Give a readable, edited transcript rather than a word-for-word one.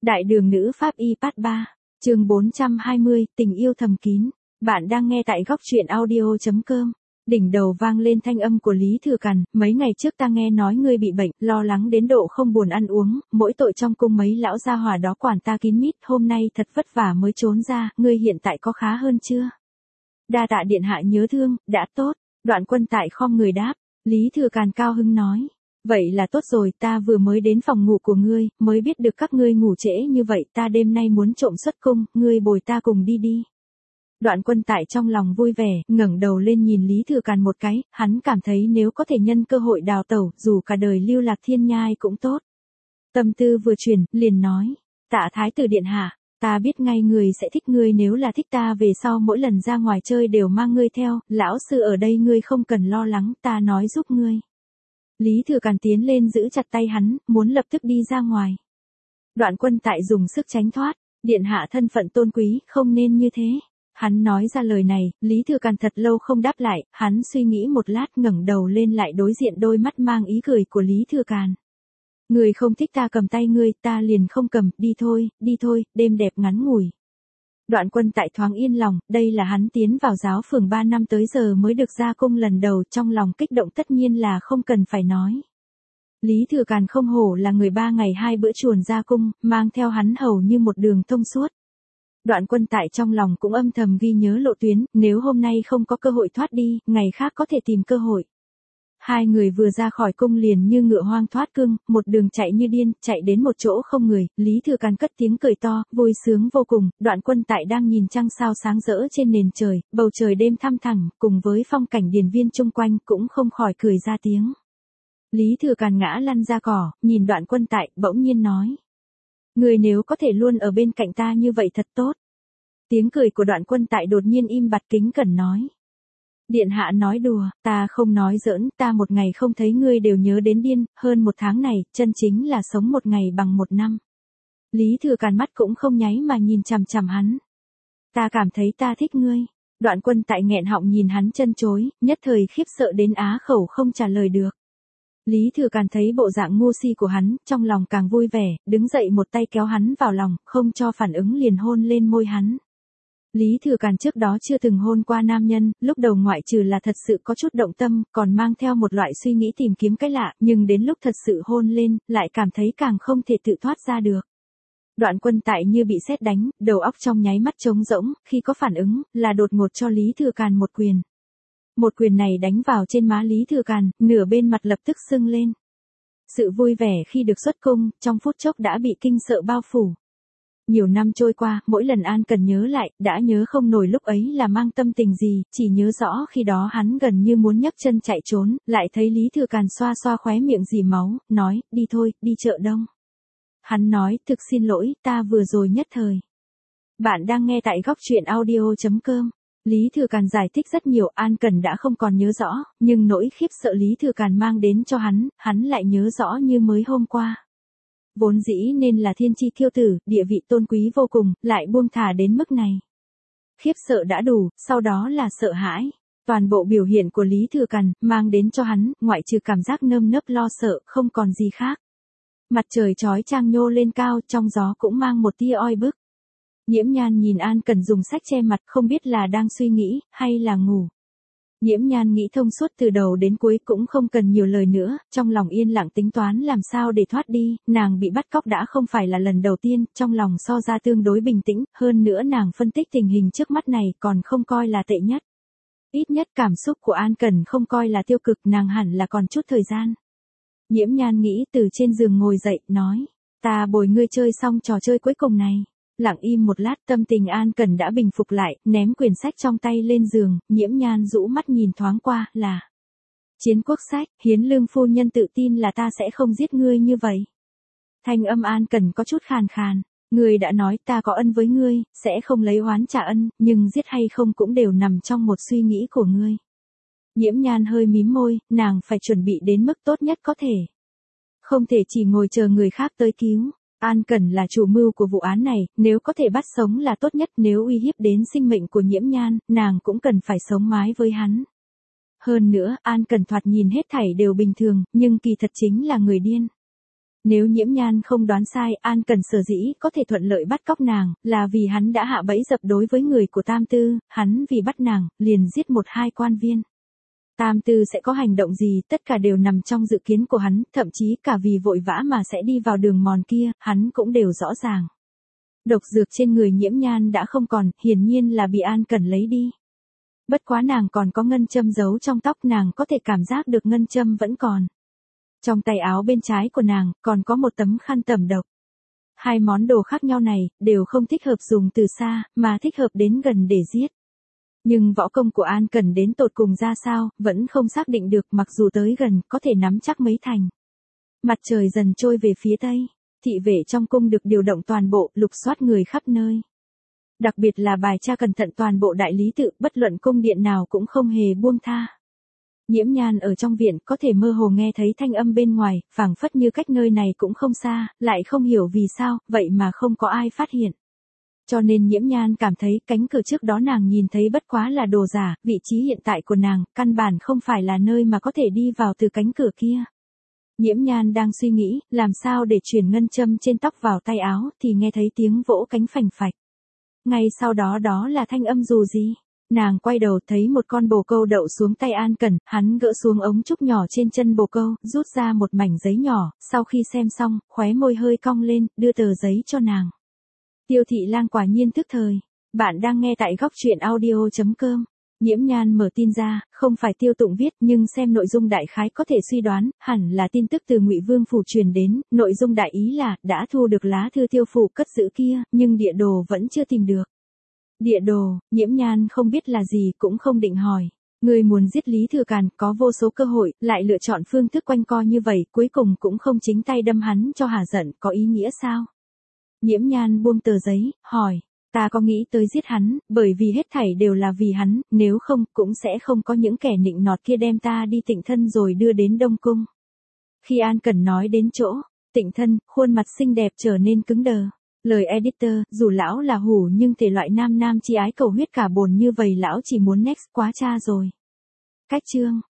Đại đường nữ pháp y part 3, chương 420, tình yêu thầm kín. Bạn đang nghe tại góc truyện audio.com. Đỉnh đầu vang lên thanh âm của Lý Thừa Càn, mấy ngày trước ta nghe nói ngươi bị bệnh, lo lắng đến độ không buồn ăn uống, mỗi tội trong cung mấy lão gia hỏa đó quản ta kín mít, hôm nay thật vất vả mới trốn ra, ngươi hiện tại có khá hơn chưa? Đa tạ điện hạ nhớ thương, đã tốt. Đoạn Quân tại khom người đáp. Lý Thừa Càn cao hứng nói. Vậy là tốt rồi, ta vừa mới đến phòng ngủ của ngươi, mới biết được các ngươi ngủ trễ như vậy, ta đêm nay muốn trộm xuất cung, ngươi bồi ta cùng đi đi. Đoạn Quân tại trong lòng vui vẻ, ngẩng đầu lên nhìn Lý Thừa Càn một cái, hắn cảm thấy nếu có thể nhân cơ hội đào tẩu, dù cả đời lưu lạc thiên nhai cũng tốt. Tâm tư vừa chuyển, liền nói, tạ thái tử điện hạ, ta biết ngay người sẽ thích ngươi, nếu là thích ta về sau mỗi lần ra ngoài chơi đều mang ngươi theo, lão sư ở đây ngươi không cần lo lắng, ta nói giúp ngươi. Lý Thừa Càn tiến lên giữ chặt tay hắn, muốn lập tức đi ra ngoài. Đoạn Quân tại dùng sức tránh thoát, điện hạ thân phận tôn quý, không nên như thế. Hắn nói ra lời này, Lý Thừa Càn thật lâu không đáp lại, hắn suy nghĩ một lát ngẩng đầu lên lại đối diện đôi mắt mang ý cười của Lý Thừa Càn. Người không thích ta cầm tay ngươi, ta liền không cầm, đi thôi, đêm đẹp ngắn ngủi. Đoạn Quân tại thoáng yên lòng, đây là hắn tiến vào giáo phường 3 năm tới giờ mới được ra cung lần đầu, trong lòng kích động tất nhiên là không cần phải nói. Lý Thừa Càn không hổ là người 3 ngày 2 bữa chuồn ra cung, mang theo hắn hầu như một đường thông suốt. Đoạn Quân tại trong lòng cũng âm thầm ghi nhớ lộ tuyến, nếu hôm nay không có cơ hội thoát đi, ngày khác có thể tìm cơ hội. Hai người vừa ra khỏi cung liền như ngựa hoang thoát cương, một đường chạy như điên, chạy đến một chỗ không người, Lý Thừa Càn cất tiếng cười to, vui sướng vô cùng. Đoạn Quân tại đang nhìn trăng sao sáng rỡ trên nền trời, bầu trời đêm thăm thẳm, cùng với phong cảnh điền viên chung quanh cũng không khỏi cười ra tiếng. Lý Thừa Càn ngã lăn ra cỏ, nhìn Đoạn Quân tại, bỗng nhiên nói. Người nếu có thể luôn ở bên cạnh ta như vậy thật tốt. Tiếng cười của Đoạn Quân tại đột nhiên im bặt, kính cẩn nói. Điện hạ nói đùa, ta không nói giỡn, ta một ngày không thấy ngươi đều nhớ đến điên, hơn 1 tháng này, chân chính là sống 1 ngày bằng 1 năm. Lý Thừa Càn mắt cũng không nháy mà nhìn chằm chằm hắn. Ta cảm thấy ta thích ngươi. Đoạn Quân tại nghẹn họng nhìn hắn chân chối, nhất thời khiếp sợ đến á khẩu không trả lời được. Lý Thừa Càn thấy bộ dạng ngu si của hắn, trong lòng càng vui vẻ, đứng dậy một tay kéo hắn vào lòng, không cho phản ứng liền hôn lên môi hắn. Lý Thừa Càn trước đó chưa từng hôn qua nam nhân, lúc đầu ngoại trừ là thật sự có chút động tâm, còn mang theo một loại suy nghĩ tìm kiếm cái lạ, nhưng đến lúc thật sự hôn lên, lại cảm thấy càng không thể tự thoát ra được. Đoạn Quân tại như bị sét đánh, đầu óc trong nháy mắt trống rỗng, khi có phản ứng, là đột ngột cho Lý Thừa Càn một quyền. Một quyền này đánh vào trên má Lý Thừa Càn, nửa bên mặt lập tức sưng lên. Sự vui vẻ khi được xuất cung, trong phút chốc đã bị kinh sợ bao phủ. Nhiều năm trôi qua, mỗi lần An Cần nhớ lại, đã nhớ không nổi lúc ấy là mang tâm tình gì, chỉ nhớ rõ khi đó hắn gần như muốn nhấc chân chạy trốn, lại thấy Lý Thừa Càn xoa xoa khóe miệng dì máu, nói, đi thôi, đi chợ đông. Hắn nói, thực xin lỗi, ta vừa rồi nhất thời. Bạn đang nghe tại góc truyện audio.com. Lý Thừa Càn giải thích rất nhiều, An Cần đã không còn nhớ rõ, nhưng nỗi khiếp sợ Lý Thừa Càn mang đến cho hắn lại nhớ rõ như mới hôm qua. Vốn dĩ nên là thiên chi kiêu tử, địa vị tôn quý vô cùng, lại buông thả đến mức này. Khiếp sợ đã đủ, sau đó là sợ hãi. Toàn bộ biểu hiện của Lý Thừa Càn, mang đến cho hắn, ngoại trừ cảm giác nơm nớp lo sợ, không còn gì khác. Mặt trời chói chang nhô lên cao, trong gió cũng mang một tia oi bức. Nhiễm Nhan nhìn An Cần dùng sách che mặt, không biết là đang suy nghĩ, hay là ngủ. Nhiễm Nhan nghĩ thông suốt từ đầu đến cuối, cũng không cần nhiều lời nữa, trong lòng yên lặng tính toán làm sao để thoát đi, nàng bị bắt cóc đã không phải là lần đầu tiên, trong lòng so ra tương đối bình tĩnh, hơn nữa nàng phân tích tình hình trước mắt này còn không coi là tệ nhất. Ít nhất cảm xúc của An Cần không coi là tiêu cực, nàng hẳn là còn chút thời gian. Nhiễm Nhan nghĩ từ trên giường ngồi dậy, nói, ta bồi ngươi chơi xong trò chơi cuối cùng này. Lặng im một lát, tâm tình An Cần đã bình phục lại, ném quyển sách trong tay lên giường, Nhiễm Nhan rũ mắt nhìn thoáng qua, là Chiến Quốc sách. Hiến Lương phu nhân tự tin là ta sẽ không giết ngươi như vậy. Thanh âm An Cần có chút khàn khàn, ngươi đã nói ta có ân với ngươi, sẽ không lấy oán trả ân, nhưng giết hay không cũng đều nằm trong một suy nghĩ của ngươi. Nhiễm Nhan hơi mím môi, nàng phải chuẩn bị đến mức tốt nhất có thể. Không thể chỉ ngồi chờ người khác tới cứu. An Cần là chủ mưu của vụ án này, nếu có thể bắt sống là tốt nhất, nếu uy hiếp đến sinh mệnh của Nhiễm Nhan, nàng cũng cần phải sống mái với hắn. Hơn nữa, An Cần thoạt nhìn hết thảy đều bình thường, nhưng kỳ thật chính là người điên. Nếu Nhiễm Nhan không đoán sai, An Cẩn sở dĩ có thể thuận lợi bắt cóc nàng, là vì hắn đã hạ bẫy dập đối với người của Tam Tư, hắn vì bắt nàng, liền giết 1-2 quan viên. Tam Tư sẽ có hành động gì, tất cả đều nằm trong dự kiến của hắn, thậm chí cả vì vội vã mà sẽ đi vào đường mòn kia, hắn cũng đều rõ ràng. Độc dược trên người Nhiễm Nhan đã không còn, hiển nhiên là bị An Cẩn lấy đi. Bất quá nàng còn có ngân châm giấu trong tóc, nàng có thể cảm giác được ngân châm vẫn còn. Trong tay áo bên trái của nàng, còn có một tấm khăn tẩm độc. Hai món đồ khác nhau này, đều không thích hợp dùng từ xa, mà thích hợp đến gần để giết. Nhưng võ công của An Cẩn đến tột cùng ra sao, vẫn không xác định được, mặc dù tới gần, có thể nắm chắc mấy thành. Mặt trời dần trôi về phía tây, thị vệ trong cung được điều động toàn bộ, lục soát người khắp nơi. Đặc biệt là bài tra cẩn thận toàn bộ đại lý tự, bất luận cung điện nào cũng không hề buông tha. Nhiễm Nhan ở trong viện có thể mơ hồ nghe thấy thanh âm bên ngoài, phảng phất như cách nơi này cũng không xa, lại không hiểu vì sao, vậy mà không có ai phát hiện. Cho nên Nhiễm Nhan cảm thấy cánh cửa trước đó nàng nhìn thấy bất quá là đồ giả, vị trí hiện tại của nàng, căn bản không phải là nơi mà có thể đi vào từ cánh cửa kia. Nhiễm Nhan đang suy nghĩ, làm sao để chuyển ngân châm trên tóc vào tay áo, thì nghe thấy tiếng vỗ cánh phành phạch. Ngay sau đó đó là thanh âm dù gì. Nàng quay đầu thấy một con bồ câu đậu xuống tay An Cẩn, hắn gỡ xuống ống trúc nhỏ trên chân bồ câu, rút ra một mảnh giấy nhỏ, sau khi xem xong, khóe môi hơi cong lên, đưa tờ giấy cho nàng. Tiêu Thị Lang quả nhiên tức thời. Bạn đang nghe tại góc truyện audio.com. Nhiễm Nhan mở tin ra, không phải Tiêu Tụng viết, nhưng xem nội dung đại khái có thể suy đoán, hẳn là tin tức từ Ngụy Vương phủ truyền đến, nội dung đại ý là, đã thu được lá thư Tiêu phủ cất giữ kia, nhưng địa đồ vẫn chưa tìm được. Địa đồ, Nhiễm Nhan không biết là gì, cũng không định hỏi. Người muốn giết Lý Thừa Càn, có vô số cơ hội, lại lựa chọn phương thức quanh co như vậy, cuối cùng cũng không chính tay đâm hắn cho hả giận, có ý nghĩa sao? Nhiễm Nhan buông tờ giấy, hỏi, ta có nghĩ tới giết hắn, bởi vì hết thảy đều là vì hắn, nếu không, cũng sẽ không có những kẻ nịnh nọt kia đem ta đi Tịnh Thân rồi đưa đến Đông Cung. Khi An Cẩn nói đến chỗ, Tịnh Thân, khuôn mặt xinh đẹp trở nên cứng đờ. Lời editor, dù lão là hủ nhưng thể loại nam nam chi ái cầu huyết cả bồn như vậy lão chỉ muốn next quá cha rồi. Cách chương.